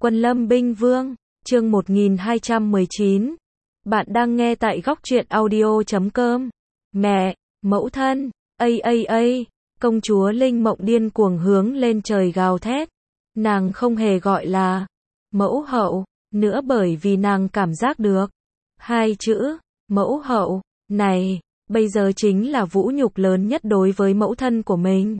Quân Lâm Binh Vương, chương 1219. Bạn đang nghe tại góc truyện audio.com. Mẹ, mẫu thân, công chúa Linh Mộng điên cuồng hướng lên trời gào thét. Nàng không hề gọi là mẫu hậu nữa bởi vì nàng cảm giác được hai chữ mẫu hậu này bây giờ chính là vũ nhục lớn nhất đối với mẫu thân của mình.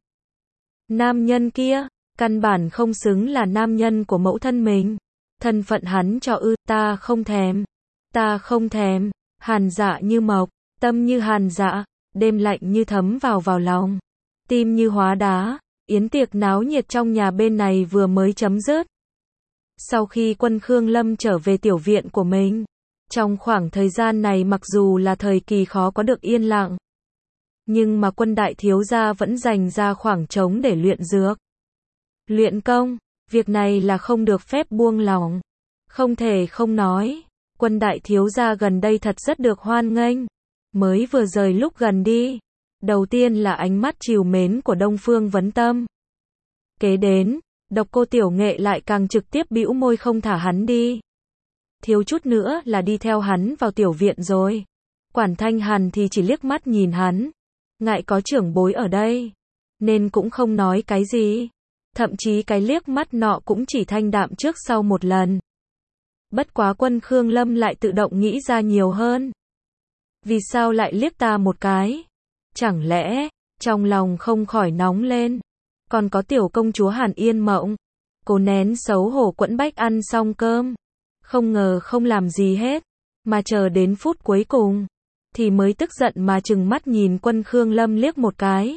Nam nhân kia căn bản không xứng là nam nhân của mẫu thân mình. Thân phận hắn cho ta không thèm. Ta không thèm. Hàn Dạ như mộc, tâm như hàn dạ, đêm lạnh như thấm vào lòng. Tim như hóa đá, yến tiệc náo nhiệt trong nhà bên này vừa mới chấm dứt. Sau khi quân Khương Lâm trở về tiểu viện của mình, trong khoảng thời gian này mặc dù là thời kỳ khó có được yên lặng, nhưng mà quân đại thiếu gia vẫn dành ra khoảng trống để luyện dược. Luyện công, việc này là không được phép buông lỏng. Không thể không nói, quân đại thiếu gia gần đây thật rất được hoan nghênh. Mới vừa rời lúc gần đi, đầu tiên là ánh mắt trìu mến của Đông Phương Vấn Tâm. Kế đến, Độc Cô Tiểu Nghệ lại càng trực tiếp bĩu môi không thả hắn đi. Thiếu chút nữa là đi theo hắn vào tiểu viện rồi. Quản Thanh Hàn thì chỉ liếc mắt nhìn hắn, ngại có trưởng bối ở đây, nên cũng không nói cái gì. Thậm chí cái liếc mắt nọ cũng chỉ thanh đạm trước sau một lần. Bất quá quân Khương Lâm lại tự động nghĩ ra nhiều hơn. Vì sao lại liếc ta một cái? Chẳng lẽ, trong lòng không khỏi nóng lên. Còn có tiểu công chúa Hàn Yên Mộng. Cô nén xấu hổ quẫn bách ăn xong cơm. Không ngờ không làm gì hết. Mà chờ đến phút cuối cùng. Thì mới tức giận mà trừng mắt nhìn quân Khương Lâm liếc một cái.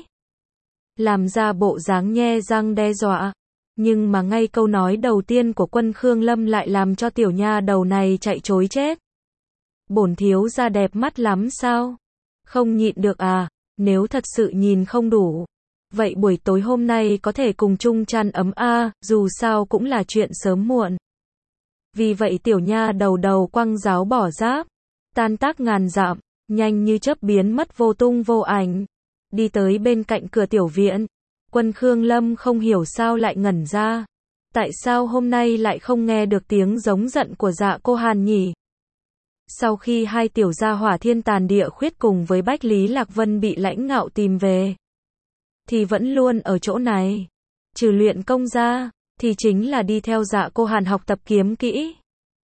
Làm ra bộ dáng nhe răng đe dọa. Nhưng mà ngay câu nói đầu tiên của quân Khương Lâm lại làm cho tiểu nha đầu này chạy trối chết. Bổn thiếu gia đẹp mắt lắm sao? Không nhịn được à? Nếu thật sự nhìn không đủ, vậy buổi tối hôm nay có thể cùng chung chăn ấm dù sao cũng là chuyện sớm muộn. Vì vậy tiểu nha đầu quăng giáo bỏ giáp, tan tác ngàn dặm, nhanh như chớp biến mất vô tung vô ảnh. Đi tới bên cạnh cửa tiểu viện, quân Khương Lâm không hiểu sao lại ngẩn ra. Tại sao hôm nay lại không nghe được tiếng giống giận của Dạ Cô Hàn nhỉ? Sau khi hai tiểu gia hỏa Thiên Tàn Địa Khuyết cùng với Bách Lý Lạc Vân bị Lãnh Ngạo tìm về, thì vẫn luôn ở chỗ này. Trừ luyện công ra, thì chính là đi theo Dạ Cô Hàn học tập kiếm kỹ.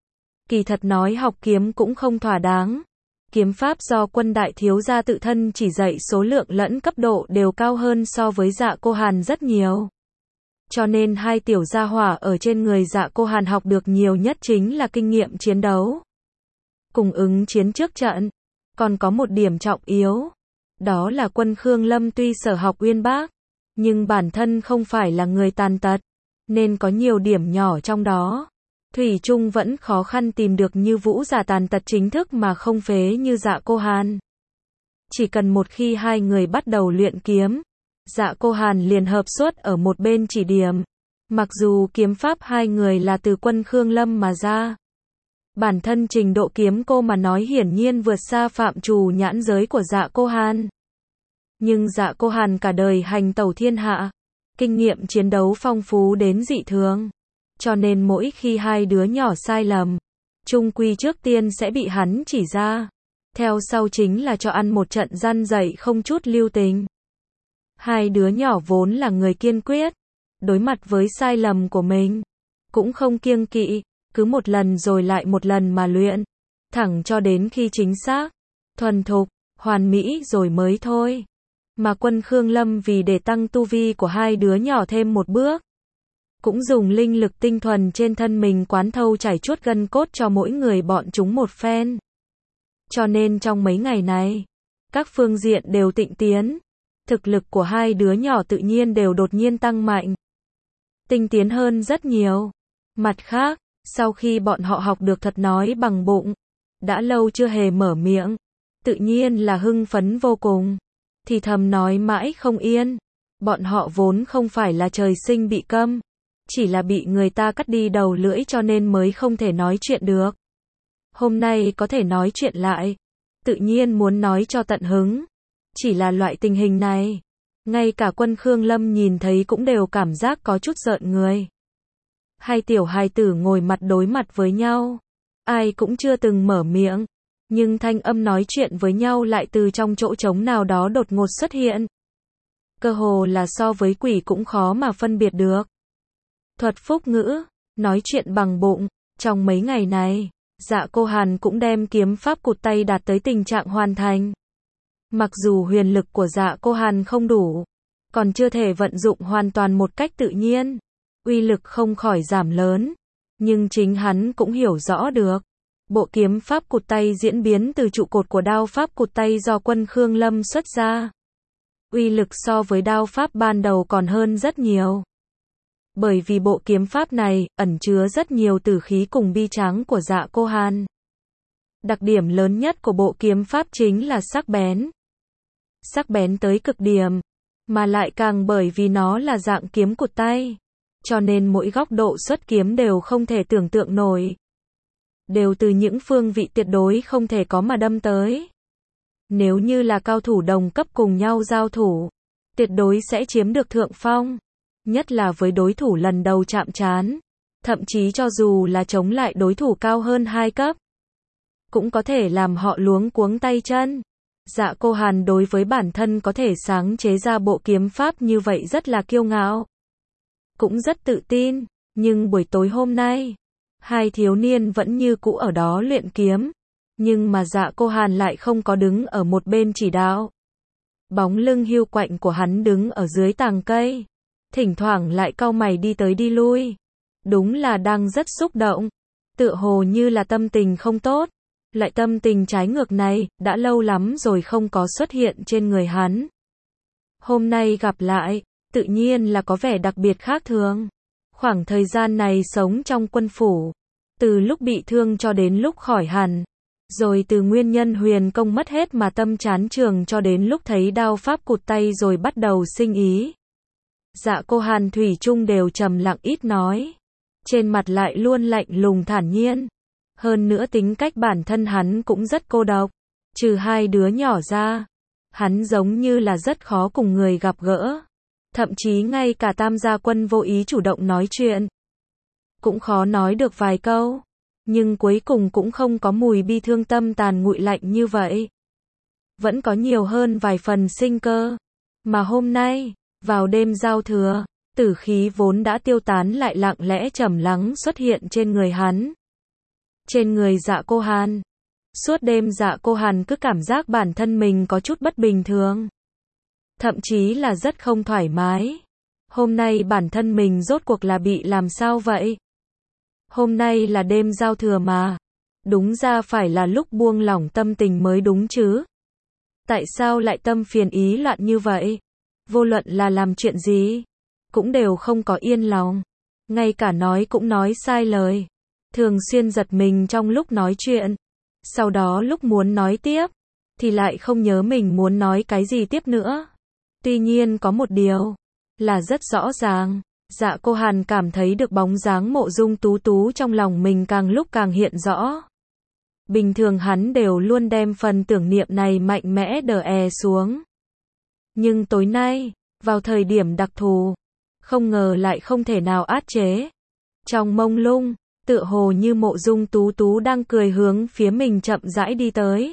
Kỳ thật nói học kiếm cũng không thỏa đáng. Kiếm pháp do quân đại thiếu gia tự thân chỉ dạy số lượng lẫn cấp độ đều cao hơn so với Dạ Cô Hàn rất nhiều. Cho nên hai tiểu gia hỏa ở trên người Dạ Cô Hàn học được nhiều nhất chính là kinh nghiệm chiến đấu, cùng ứng chiến trước trận. Còn có một điểm trọng yếu, đó là quân Khương Lâm tuy sở học uyên bác, nhưng bản thân không phải là người tàn tật, nên có nhiều điểm nhỏ trong đó thủy chung vẫn khó khăn tìm được như vũ giả tàn tật chính thức mà không phế như Dạ Cô Hàn. Chỉ cần một khi hai người bắt đầu luyện kiếm, Dạ Cô Hàn liền hợp xuất ở một bên chỉ điểm. Mặc dù kiếm pháp hai người là từ quân Khương Lâm mà ra, bản thân trình độ kiếm cô mà nói hiển nhiên vượt xa phạm trù nhãn giới của Dạ Cô Hàn. Nhưng Dạ Cô Hàn cả đời hành tẩu thiên hạ, kinh nghiệm chiến đấu phong phú đến dị thường. Cho nên mỗi khi hai đứa nhỏ sai lầm, chung quy trước tiên sẽ bị hắn chỉ ra. Theo sau chính là cho ăn một trận răn dạy không chút lưu tình. Hai đứa nhỏ vốn là người kiên quyết, đối mặt với sai lầm của mình, cũng không kiêng kỵ, cứ một lần rồi lại một lần mà luyện, thẳng cho đến khi chính xác, thuần thục, hoàn mỹ rồi mới thôi. Mà quân Khương Lâm vì để tăng tu vi của hai đứa nhỏ thêm một bước, cũng dùng linh lực tinh thuần trên thân mình quán thâu chảy chuốt gân cốt cho mỗi người bọn chúng một phen. Cho nên trong mấy ngày này, các phương diện đều tịnh tiến. Thực lực của hai đứa nhỏ tự nhiên đều đột nhiên tăng mạnh, tinh tiến hơn rất nhiều. Mặt khác, sau khi bọn họ học được thật nói bằng bụng, đã lâu chưa hề mở miệng, tự nhiên là hưng phấn vô cùng, thì thầm nói mãi không yên. Bọn họ vốn không phải là trời sinh bị câm, chỉ là bị người ta cắt đi đầu lưỡi cho nên mới không thể nói chuyện được. Hôm nay có thể nói chuyện lại, tự nhiên muốn nói cho tận hứng. Chỉ là loại tình hình này, ngay cả quân Khương Lâm nhìn thấy cũng đều cảm giác có chút rợn người. Hai tiểu hài tử ngồi mặt đối mặt với nhau. Ai cũng chưa từng mở miệng. Nhưng thanh âm nói chuyện với nhau lại từ trong chỗ trống nào đó đột ngột xuất hiện. Cơ hồ là so với quỷ cũng khó mà phân biệt được. Thuật phúc ngữ, nói chuyện bằng bụng. Trong mấy ngày này, Dạ Cô Hàn cũng đem kiếm pháp cụt tay đạt tới tình trạng hoàn thành. Mặc dù huyền lực của Dạ Cô Hàn không đủ, còn chưa thể vận dụng hoàn toàn một cách tự nhiên, uy lực không khỏi giảm lớn, nhưng chính hắn cũng hiểu rõ được. Bộ kiếm pháp cụt tay diễn biến từ trụ cột của đao pháp cụt tay do quân Khương Lâm xuất ra. Uy lực so với đao pháp ban đầu còn hơn rất nhiều. Bởi vì bộ kiếm pháp này ẩn chứa rất nhiều tử khí cùng bi tráng của Dạ Cô Hàn. Đặc điểm lớn nhất của bộ kiếm pháp chính là sắc bén. Sắc bén tới cực điểm, mà lại càng bởi vì nó là dạng kiếm cụt tay, cho nên mỗi góc độ xuất kiếm đều không thể tưởng tượng nổi. Đều từ những phương vị tuyệt đối không thể có mà đâm tới. Nếu như là cao thủ đồng cấp cùng nhau giao thủ, tuyệt đối sẽ chiếm được thượng phong. Nhất là với đối thủ lần đầu chạm trán. Thậm chí cho dù là chống lại đối thủ cao hơn 2 cấp, cũng có thể làm họ luống cuống tay chân. Dạ Cô Hàn đối với bản thân có thể sáng chế ra bộ kiếm pháp như vậy rất là kiêu ngạo. Cũng rất tự tin, nhưng buổi tối hôm nay, hai thiếu niên vẫn như cũ ở đó luyện kiếm. Nhưng mà Dạ Cô Hàn lại không có đứng ở một bên chỉ đạo. Bóng lưng hiu quạnh của hắn đứng ở dưới tàng cây. Thỉnh thoảng lại cau mày đi tới đi lui. Đúng là đang rất xúc động. Tựa hồ như là tâm tình không tốt. Lại tâm tình trái ngược này, đã lâu lắm rồi không có xuất hiện trên người hắn. Hôm nay gặp lại, tự nhiên là có vẻ đặc biệt khác thường. Khoảng thời gian này sống trong quân phủ, từ lúc bị thương cho đến lúc khỏi hẳn, rồi từ nguyên nhân huyền công mất hết mà tâm chán trường cho đến lúc thấy đao pháp cụt tay rồi bắt đầu sinh ý. Dạ Cô Hàn thủy chung đều trầm lặng ít nói, trên mặt lại luôn lạnh lùng thản nhiên. Hơn nữa tính cách bản thân hắn cũng rất cô độc, trừ hai đứa nhỏ ra, hắn giống như là rất khó cùng người gặp gỡ. Thậm chí ngay cả Tam gia quân vô ý chủ động nói chuyện, cũng khó nói được vài câu, nhưng cuối cùng cũng không có mùi bi thương tâm tàn nguội lạnh như vậy. Vẫn có nhiều hơn vài phần sinh cơ. Mà hôm nay, vào đêm giao thừa, tử khí vốn đã tiêu tán lại lặng lẽ trầm lắng xuất hiện trên người hắn. Trên người Dạ Cô Hàn. Suốt đêm Dạ Cô Hàn cứ cảm giác bản thân mình có chút bất bình thường. Thậm chí là rất không thoải mái. Hôm nay bản thân mình rốt cuộc là bị làm sao vậy? Hôm nay là đêm giao thừa mà. Đúng ra phải là lúc buông lỏng tâm tình mới đúng chứ. Tại sao lại tâm phiền ý loạn như vậy? Vô luận là làm chuyện gì, cũng đều không có yên lòng. Ngay cả nói cũng nói sai lời. Thường xuyên giật mình trong lúc nói chuyện. Sau đó lúc muốn nói tiếp, thì lại không nhớ mình muốn nói cái gì tiếp nữa. Tuy nhiên có một điều, là rất rõ ràng. Dạ Cô Hàn cảm thấy được bóng dáng Mộ Dung Tú Tú trong lòng mình càng lúc càng hiện rõ. Bình thường hắn đều luôn đem phần tưởng niệm này mạnh mẽ đè xuống. Nhưng tối nay, vào thời điểm đặc thù, không ngờ lại không thể nào át chế. Trong mông lung, tựa hồ như Mộ Dung Tú Tú đang cười hướng phía mình chậm rãi đi tới.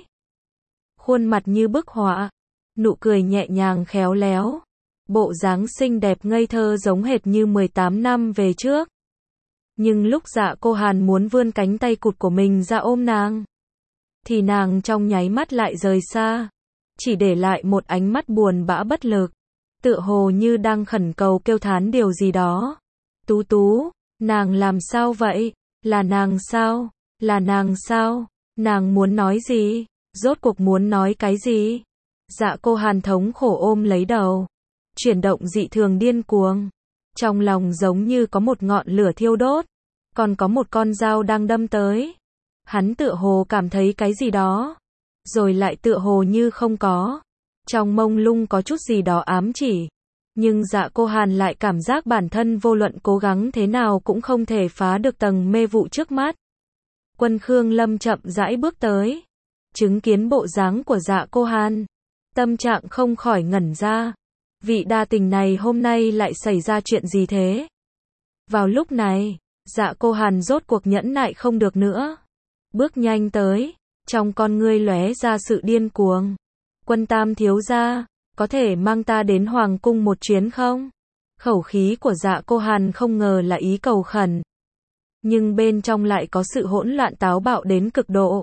Khuôn mặt như bức họa, nụ cười nhẹ nhàng khéo léo. Bộ dáng xinh đẹp ngây thơ giống hệt như 18 năm về trước. Nhưng lúc Dạ Cô Hàn muốn vươn cánh tay cụt của mình ra ôm nàng, thì nàng trong nháy mắt lại rời xa. Chỉ để lại một ánh mắt buồn bã bất lực. Tựa hồ như đang khẩn cầu kêu thán điều gì đó. Tú Tú, nàng làm sao vậy? Là nàng sao? Là nàng sao? Nàng muốn nói gì? Rốt cuộc muốn nói cái gì? Dạ Cô Hàn thống khổ ôm lấy đầu. Chuyển động dị thường điên cuồng. Trong lòng giống như có một ngọn lửa thiêu đốt. Còn có một con dao đang đâm tới. Hắn tựa hồ cảm thấy cái gì đó. Rồi lại tựa hồ như không có. Trong mông lung có chút gì đó ám chỉ. Nhưng Dạ Cô Hàn lại cảm giác bản thân vô luận cố gắng thế nào cũng không thể phá được tầng mê vụ trước mắt. Quân Khương Lâm chậm rãi bước tới. Chứng kiến bộ dáng của Dạ Cô Hàn. Tâm trạng không khỏi ngẩn ra. Vị đa tình này hôm nay lại xảy ra chuyện gì thế? Vào lúc này, Dạ Cô Hàn rốt cuộc nhẫn nại không được nữa. Bước nhanh tới, trong con ngươi lóe ra sự điên cuồng. Quân Tam thiếu gia, có thể mang ta đến Hoàng cung một chuyến không? Khẩu khí của Dạ Cô Hàn không ngờ là ý cầu khẩn. Nhưng bên trong lại có sự hỗn loạn táo bạo đến cực độ.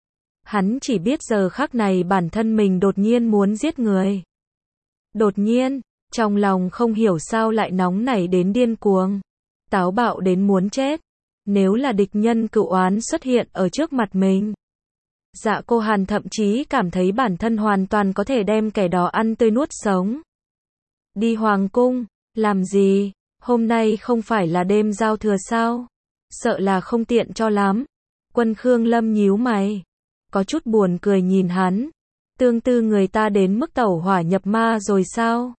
Hắn chỉ biết giờ khắc này bản thân mình đột nhiên muốn giết người. Đột nhiên, trong lòng không hiểu sao lại nóng nảy đến điên cuồng. Táo bạo đến muốn chết. Nếu là địch nhân cựu oán xuất hiện ở trước mặt mình. Dạ Cô Hàn thậm chí cảm thấy bản thân hoàn toàn có thể đem kẻ đó ăn tươi nuốt sống. Đi Hoàng cung, làm gì? Hôm nay không phải là đêm giao thừa sao? Sợ là không tiện cho lắm. Quân Khương Lâm nhíu mày. Có chút buồn cười nhìn hắn. Tương tư người ta đến mức tẩu hỏa nhập ma rồi sao?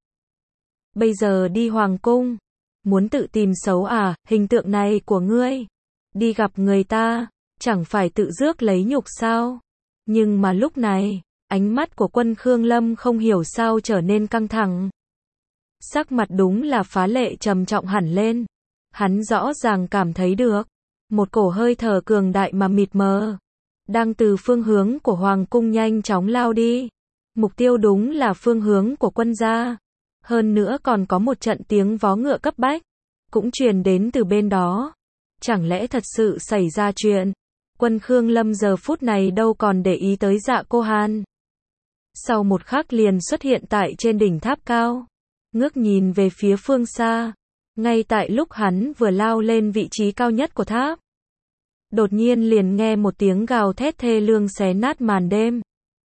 Bây giờ đi Hoàng cung. Muốn tự tìm xấu à, hình tượng này của ngươi. Đi gặp người ta, chẳng phải tự rước lấy nhục sao? Nhưng mà lúc này, ánh mắt của Quân Khương Lâm không hiểu sao trở nên căng thẳng. Sắc mặt đúng là phá lệ trầm trọng hẳn lên. Hắn rõ ràng cảm thấy được. Một cổ hơi thở cường đại mà mịt mờ. Đang từ phương hướng của Hoàng cung nhanh chóng lao đi. Mục tiêu đúng là phương hướng của quân gia. Hơn nữa còn có một trận tiếng vó ngựa cấp bách. Cũng truyền đến từ bên đó. Chẳng lẽ thật sự xảy ra chuyện? Quân Khương Lâm giờ phút này đâu còn để ý tới Dạ Cô Hàn. Sau một khắc liền xuất hiện tại trên đỉnh tháp cao. Ngước nhìn về phía phương xa. Ngay tại lúc hắn vừa lao lên vị trí cao nhất của tháp. Đột nhiên liền nghe một tiếng gào thét thê lương xé nát màn đêm.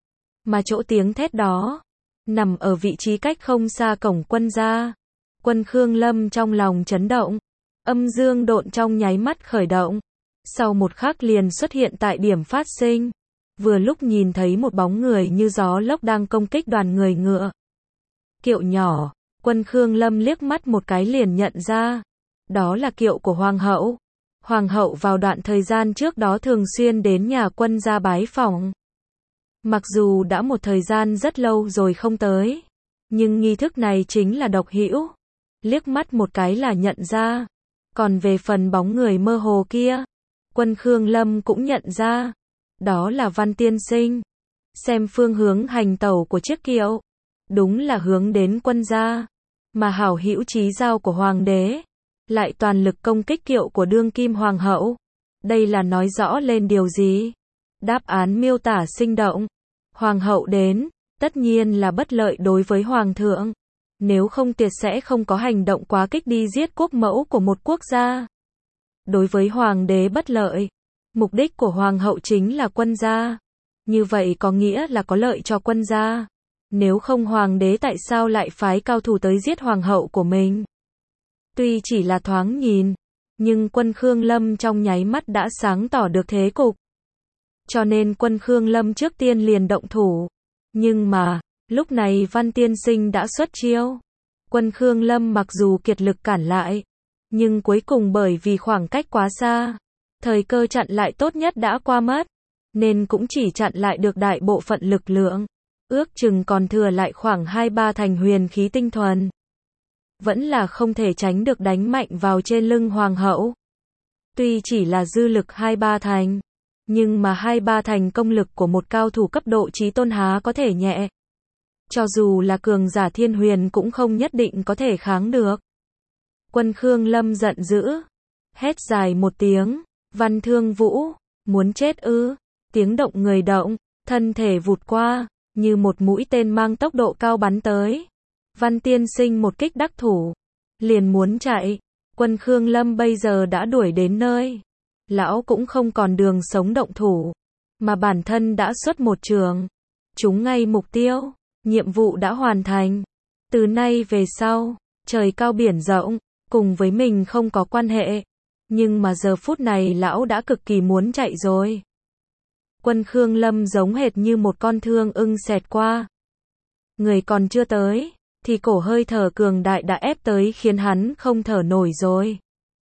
Mà chỗ tiếng thét đó, nằm ở vị trí cách không xa cổng quân gia. Quân Khương Lâm trong lòng chấn động. Âm dương độn trong nháy mắt khởi động. Sau một khắc liền xuất hiện tại điểm phát sinh. Vừa lúc nhìn thấy một bóng người như gió lốc đang công kích đoàn người ngựa. Kiệu nhỏ, Quân Khương Lâm liếc mắt một cái liền nhận ra. Đó là kiệu của Hoàng hậu. Hoàng hậu vào đoạn thời gian trước đó thường xuyên đến nhà quân gia bái phỏng. Mặc dù đã một thời gian rất lâu rồi không tới. Nhưng nghi thức này chính là độc hữu. Liếc mắt một cái là nhận ra. Còn về phần bóng người mơ hồ kia, Quân Khương Lâm cũng nhận ra. Đó là Văn Tiên Sinh. Xem phương hướng hành tẩu của chiếc kiệu. Đúng là hướng đến quân gia. Mà hảo hữu chí giao của Hoàng đế. Lại toàn lực công kích kiệu của đương kim Hoàng hậu. Đây là nói rõ lên điều gì? Đáp án miêu tả sinh động. Hoàng hậu đến, tất nhiên là bất lợi đối với Hoàng thượng. Nếu không tuyệt sẽ không có hành động quá kích đi giết quốc mẫu của một quốc gia. Đối với Hoàng đế bất lợi. Mục đích của Hoàng hậu chính là quân gia. Như vậy có nghĩa là có lợi cho quân gia. Nếu không Hoàng đế tại sao lại phái cao thủ tới giết Hoàng hậu của mình? Tuy chỉ là thoáng nhìn, nhưng Quân Khương Lâm trong nháy mắt đã sáng tỏ được thế cục. Cho nên Quân Khương Lâm trước tiên liền động thủ. Nhưng mà, lúc này Văn Tiên Sinh đã xuất chiêu. Quân Khương Lâm mặc dù kiệt lực cản lại, nhưng cuối cùng bởi vì khoảng cách quá xa, thời cơ chặn lại tốt nhất đã qua mất, nên cũng chỉ chặn lại được đại bộ phận lực lượng. Ước chừng còn thừa lại khoảng 2-3 thành huyền khí tinh thuần. Vẫn là không thể tránh được đánh mạnh vào trên lưng Hoàng hậu. Tuy chỉ là dư lực 2-3 thành, nhưng mà 2-3 thành công lực của một cao thủ cấp độ chí tôn há có thể nhẹ. Cho dù là cường giả thiên huyền cũng không nhất định có thể kháng được. Quân Khương Lâm giận dữ. Hét dài một tiếng. Văn Thương Vũ. Muốn chết ư? Tiếng động người động. Thân thể vụt qua. Như một mũi tên mang tốc độ cao bắn tới. Văn Tiên Sinh một kích đắc thủ. Liền muốn chạy. Quân Khương Lâm bây giờ đã đuổi đến nơi. Lão cũng không còn đường sống động thủ. Mà bản thân đã xuất một trường. Trúng ngay mục tiêu. Nhiệm vụ đã hoàn thành. Từ nay về sau, trời cao biển rộng, cùng với mình không có quan hệ. Nhưng mà giờ phút này lão đã cực kỳ muốn chạy rồi. Quân Khương Lâm giống hệt như một con thương ưng xẹt qua. Người còn chưa tới, thì cổ hơi thở cường đại đã ép tới khiến hắn không thở nổi rồi.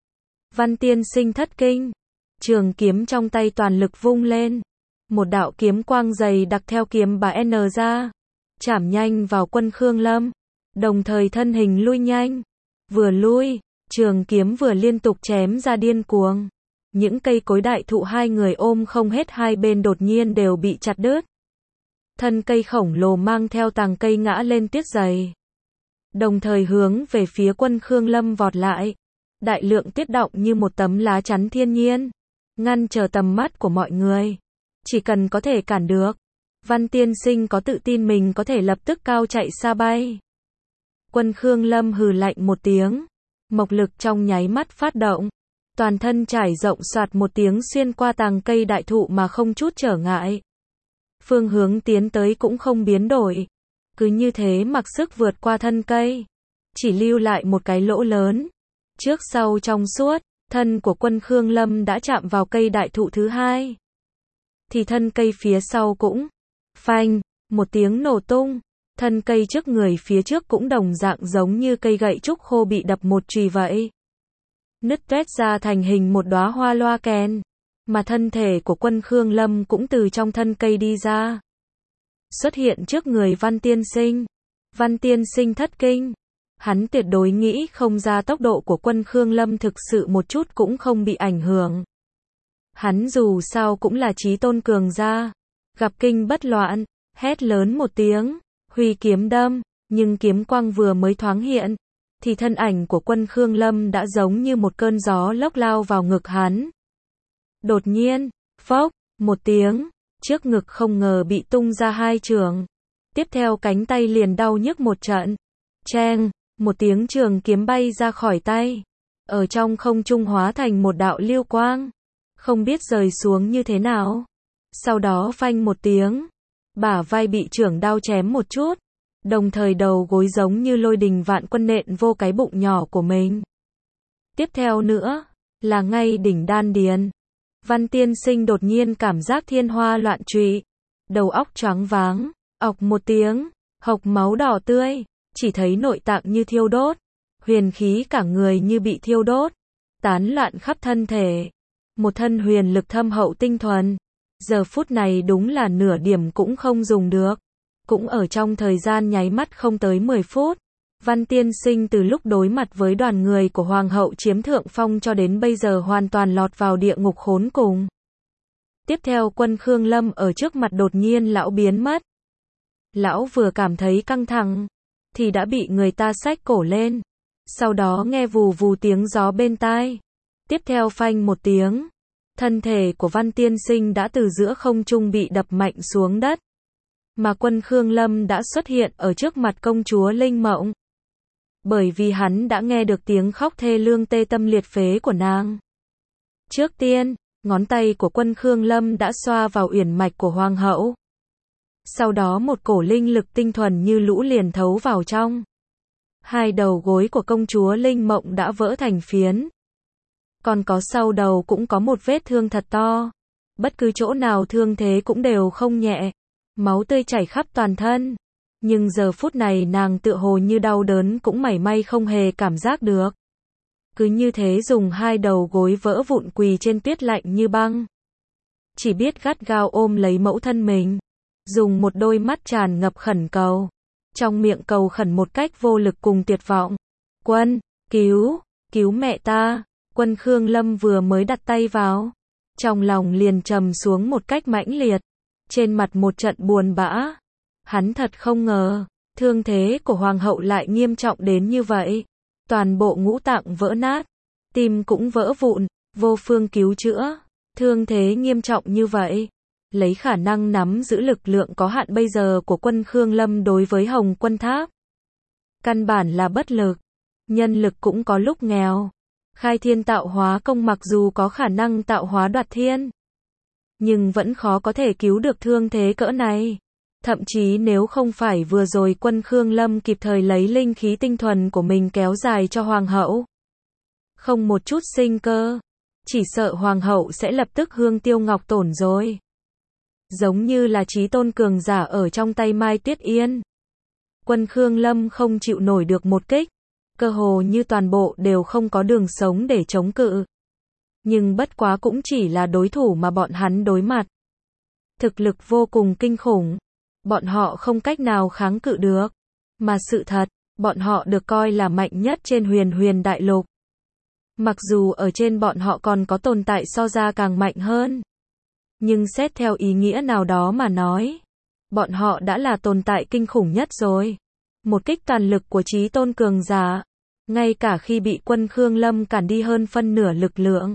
Văn Tiên Sinh thất kinh. Trường kiếm trong tay toàn lực vung lên. Một đạo kiếm quang dày đặc theo kiếm bà N ra. Chảm nhanh vào Quân Khương Lâm. Đồng thời thân hình lui nhanh. Vừa lui, Trường kiếm vừa liên tục chém ra điên cuồng. Những cây cối đại thụ hai người ôm không hết hai bên đột nhiên đều bị chặt đứt. Thân cây khổng lồ mang theo tàng cây ngã lên tuyết dày. Đồng thời hướng về phía quân Khương Lâm vọt lại. Đại lượng tuyết động như một tấm lá chắn thiên nhiên, ngăn trở tầm mắt của mọi người. Chỉ cần có thể cản được, Văn Tiên Sinh có tự tin mình có thể lập tức cao chạy xa bay. Quân Khương Lâm hừ lạnh một tiếng, mộc lực trong nháy mắt phát động, toàn thân trải rộng soạt một tiếng xuyên qua tàng cây đại thụ mà không chút trở ngại. Phương hướng tiến tới cũng không biến đổi, cứ như thế mặc sức vượt qua thân cây, chỉ lưu lại một cái lỗ lớn. Trước sau trong suốt, thân của quân Khương Lâm đã chạm vào cây đại thụ thứ hai. Thì thân cây phía sau cũng, phanh, một tiếng nổ tung. Thân cây trước người phía trước cũng đồng dạng giống như cây gậy trúc khô bị đập một chùy vậy. Nứt toét ra thành hình một đóa hoa loa kèn. Mà thân thể của quân Khương Lâm cũng từ trong thân cây đi ra. Xuất hiện trước người Văn Tiên Sinh. Văn Tiên Sinh thất kinh. Hắn tuyệt đối nghĩ không ra tốc độ của quân Khương Lâm thực sự một chút cũng không bị ảnh hưởng. Hắn dù sao cũng là chí tôn cường gia. Gặp kinh bất loạn, hét lớn một tiếng, huy kiếm đâm, nhưng kiếm quang vừa mới thoáng hiện, thì thân ảnh của quân Khương Lâm đã giống như một cơn gió lốc lao vào ngực hắn. Đột nhiên, phốc, một tiếng, trước ngực không ngờ bị tung ra hai chưởng. Tiếp theo cánh tay liền đau nhức một trận. Cheng, một tiếng trường kiếm bay ra khỏi tay. Ở trong không trung hóa thành một đạo lưu quang. Không biết rời xuống như thế nào. Sau đó phanh một tiếng. Bả vai bị chưởng đao chém một chút. Đồng thời đầu gối giống như lôi đình vạn quân nện vô cái bụng nhỏ của mình. Tiếp theo nữa, là ngay đỉnh đan điền. Văn Tiên Sinh đột nhiên cảm giác thiên hoa loạn trụy. Đầu óc choáng váng, ọc một tiếng, hộc máu đỏ tươi. Chỉ thấy nội tạng như thiêu đốt. Huyền khí cả người như bị thiêu đốt. Tán loạn khắp thân thể. Một thân huyền lực thâm hậu tinh thuần. Giờ phút này đúng là nửa điểm cũng không dùng được. Cũng ở trong thời gian nháy mắt không tới 10 phút. Văn Tiên Sinh từ lúc đối mặt với đoàn người của Hoàng hậu chiếm thượng phong cho đến bây giờ hoàn toàn lọt vào địa ngục khốn cùng. Tiếp theo quân Khương Lâm ở trước mặt đột nhiên lão biến mất. Lão vừa cảm thấy căng thẳng, thì đã bị người ta xách cổ lên. Sau đó nghe vù vù tiếng gió bên tai. Tiếp theo phanh một tiếng. Thân thể của Văn Tiên Sinh đã từ giữa không trung bị đập mạnh xuống đất. Mà quân Khương Lâm đã xuất hiện ở trước mặt công chúa Linh Mộng. Bởi vì hắn đã nghe được tiếng khóc thê lương tê tâm liệt phế của nàng. Trước tiên, ngón tay của quân Khương Lâm đã xoa vào uyển mạch của Hoàng hậu. Sau đó một cổ linh lực tinh thuần như lũ liền thấu vào trong. Hai đầu gối của công chúa Linh Mộng đã vỡ thành phiến. Còn có sau đầu cũng có một vết thương thật to. Bất cứ chỗ nào thương thế cũng đều không nhẹ. Máu tươi chảy khắp toàn thân. Nhưng giờ phút này nàng tựa hồ như đau đớn cũng mảy may không hề cảm giác được. Cứ như thế dùng hai đầu gối vỡ vụn quỳ trên tuyết lạnh như băng. Chỉ biết gắt gao ôm lấy mẫu thân mình. Dùng một đôi mắt tràn ngập khẩn cầu. Trong miệng cầu khẩn một cách vô lực cùng tuyệt vọng. Quân, cứu mẹ ta. Quân Khương Lâm vừa mới đặt tay vào. Trong lòng liền trầm xuống một cách mãnh liệt. Trên mặt một trận buồn bã. Hắn thật không ngờ, thương thế của Hoàng hậu lại nghiêm trọng đến như vậy. Toàn bộ ngũ tạng vỡ nát, tim cũng vỡ vụn, vô phương cứu chữa. Thương thế nghiêm trọng như vậy. Lấy khả năng nắm giữ lực lượng có hạn bây giờ của quân Khương Lâm đối với Hồng Quân Tháp. Căn bản là bất lực. Nhân lực cũng có lúc nghèo. Khai thiên tạo hóa công mặc dù có khả năng tạo hóa đoạt thiên. Nhưng vẫn khó có thể cứu được thương thế cỡ này. Thậm chí nếu không phải vừa rồi quân Khương Lâm kịp thời lấy linh khí tinh thuần của mình kéo dài cho Hoàng hậu. Không một chút sinh cơ. Chỉ sợ Hoàng hậu sẽ lập tức hương tiêu ngọc tổn rồi. Giống như là chí tôn cường giả ở trong tay Mai Tuyết Yên. Quân Khương Lâm không chịu nổi được một kích. Cơ hồ như toàn bộ đều không có đường sống để chống cự. Nhưng bất quá cũng chỉ là đối thủ mà bọn hắn đối mặt. Thực lực vô cùng kinh khủng. Bọn họ không cách nào kháng cự được. Mà sự thật, bọn họ được coi là mạnh nhất trên huyền huyền đại lục. Mặc dù ở trên bọn họ còn có tồn tại so ra càng mạnh hơn. Nhưng xét theo ý nghĩa nào đó mà nói, bọn họ đã là tồn tại kinh khủng nhất rồi. Một kích toàn lực của chí tôn cường giả, ngay cả khi bị quân Khương Lâm cản đi hơn phân nửa lực lượng.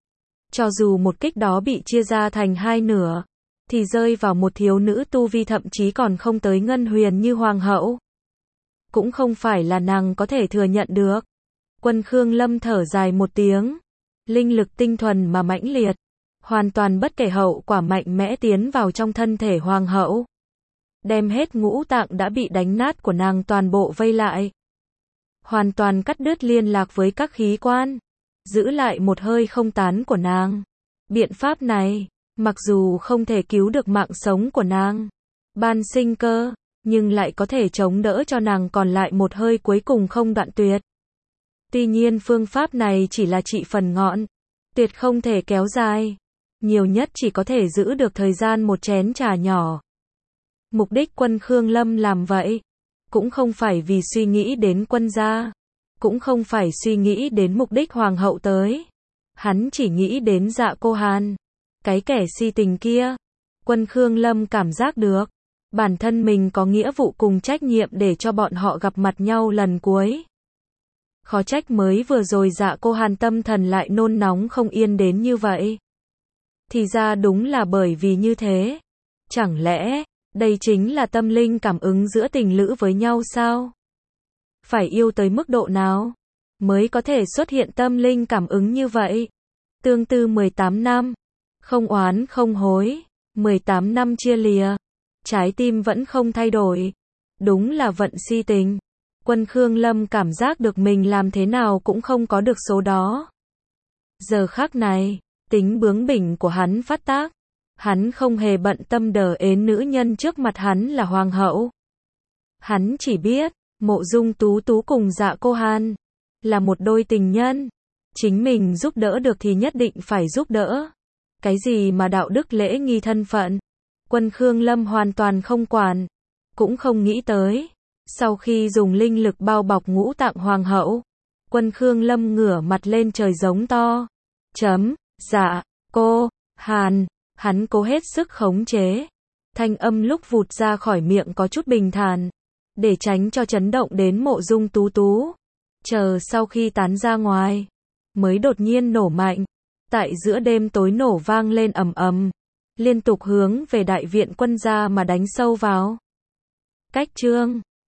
Cho dù một kích đó bị chia ra thành hai nửa, thì rơi vào một thiếu nữ tu vi thậm chí còn không tới ngân huyền như hoàng hậu. Cũng không phải là nàng có thể thừa nhận được. Quân Khương Lâm thở dài một tiếng. Linh lực tinh thuần mà mãnh liệt, hoàn toàn bất kể hậu quả mạnh mẽ tiến vào trong thân thể hoàng hậu. Đem hết ngũ tạng đã bị đánh nát của nàng toàn bộ vây lại. Hoàn toàn cắt đứt liên lạc với các khí quan. Giữ lại một hơi không tán của nàng. Biện pháp này, mặc dù không thể cứu được mạng sống của nàng, ban sinh cơ, nhưng lại có thể chống đỡ cho nàng còn lại một hơi cuối cùng không đoạn tuyệt. Tuy nhiên phương pháp này chỉ là trị phần ngọn, tuyệt không thể kéo dài. Nhiều nhất chỉ có thể giữ được thời gian một chén trà nhỏ. Mục đích quân Khương Lâm làm vậy, cũng không phải vì suy nghĩ đến quân gia, cũng không phải suy nghĩ đến mục đích hoàng hậu tới. Hắn chỉ nghĩ đến Dạ Cô Hàn, cái kẻ si tình kia. Quân Khương Lâm cảm giác được, bản thân mình có nghĩa vụ cùng trách nhiệm để cho bọn họ gặp mặt nhau lần cuối. Khó trách mới vừa rồi Dạ Cô Hàn tâm thần lại nôn nóng không yên đến như vậy. Thì ra đúng là bởi vì như thế. Chẳng lẽ, đây chính là tâm linh cảm ứng giữa tình lữ với nhau sao? Phải yêu tới mức độ nào mới có thể xuất hiện tâm linh cảm ứng như vậy? Tương tư 18 năm, không oán không hối, 18 năm chia lìa, trái tim vẫn không thay đổi. Đúng là vận si tình. Quân Khương Lâm cảm giác được mình làm thế nào cũng không có được số đó. Giờ khắc này, tính bướng bỉnh của hắn phát tác. Hắn không hề bận tâm đờ ến nữ nhân trước mặt hắn là hoàng hậu. Hắn chỉ biết, Mộ Dung Tú Tú cùng Dạ Cô Hàn là một đôi tình nhân. Chính mình giúp đỡ được thì nhất định phải giúp đỡ. Cái gì mà đạo đức lễ nghi thân phận, quân Khương Lâm hoàn toàn không quản, cũng không nghĩ tới. Sau khi dùng linh lực bao bọc ngũ tạng hoàng hậu, quân Khương Lâm ngửa mặt lên trời giống to. Dạ Cô Hàn. Hắn cố hết sức khống chế. Thanh âm lúc vụt ra khỏi miệng có chút bình thản, để tránh cho chấn động đến Mộ Dung Tú Tú. Chờ sau khi tán ra ngoài, mới đột nhiên nổ mạnh. Tại giữa đêm tối nổ vang lên ầm ầm, liên tục hướng về đại viện quân gia mà đánh sâu vào. Cách chương